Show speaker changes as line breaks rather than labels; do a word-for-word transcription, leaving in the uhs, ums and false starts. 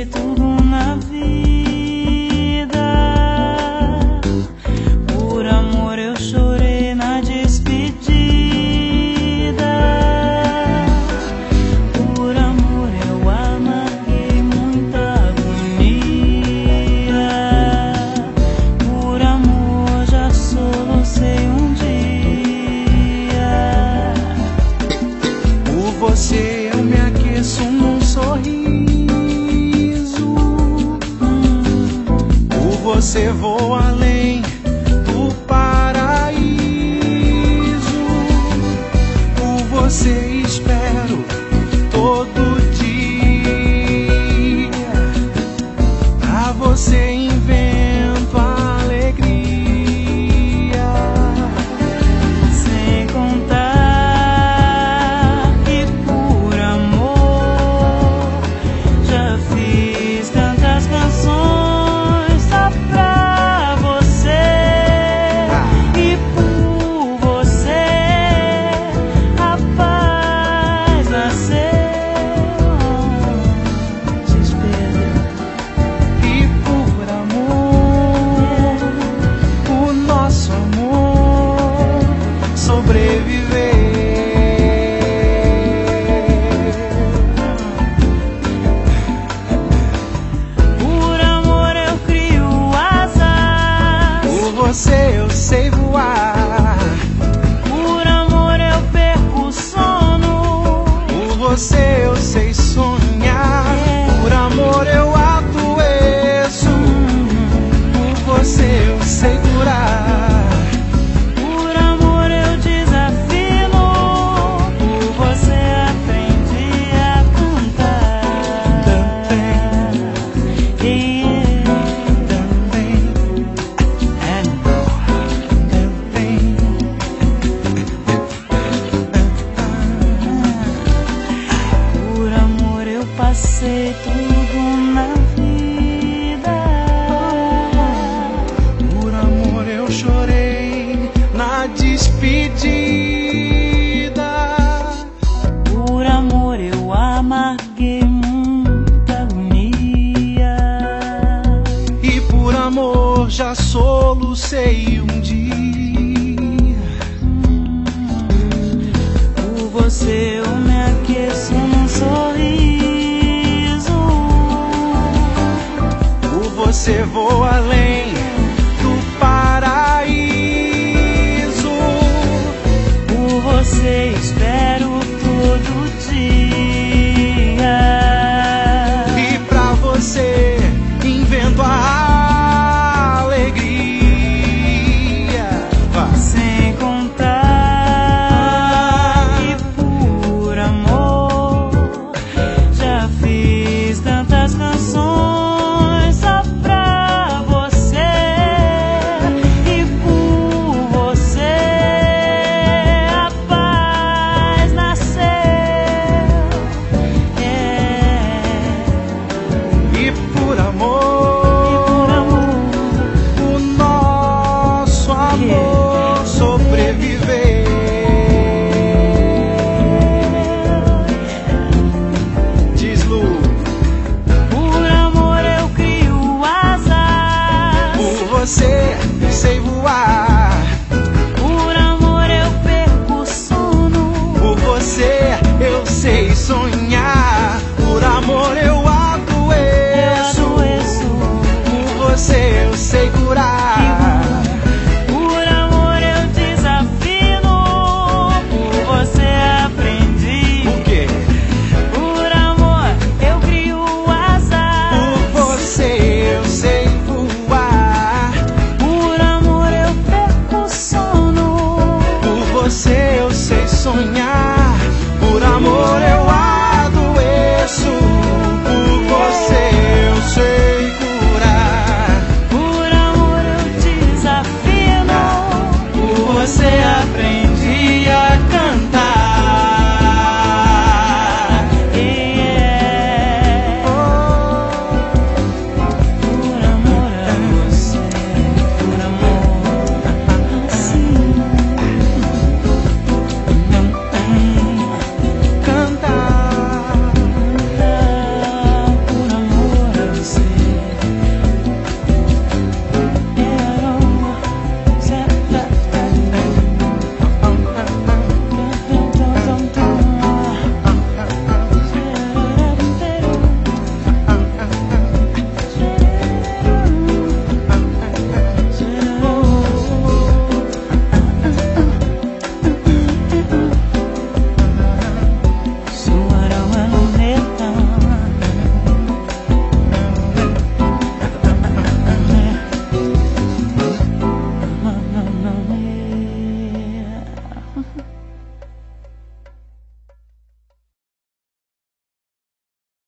tudo na vida. Por amor eu chorei na despedida. Por amor eu amarguei muita agonia. Por amor já solucei um dia.
Por você eu me aqueço num sorriso. Por você vou além do paraíso. Por você espero todo dia. Pra você invento a alegria.
Sem contar que por amor já fiz tantas canções só pra você. E por você a paz nasceu antes, Pedro.
E por amor, o nosso amor sobreviver.
Por amor eu crio asas.
Por você eu sei voar.
Por amor eu perco o sono.
Por você eu sei sonhar. Por amor eu adoeço. Por você eu sei curar.
Por amor eu desafino. Por você aprendi a cantar.
Também,
Yeah.
também,
Por amor eu passei tudo na vida.
por amor eu chorei na despedida.
Por amor eu amarguei muita agonia.
E por amor já solucei um dia.
Por você eu me aqueço num sorriso.
Por você vou além do paraíso.
Por você espero todo dia.
E pra você invento a alegria. Vá.
Sem contar que por amor já fiz tantas canções só pra você. E por você a paz nasceu. Yeah.
E por amor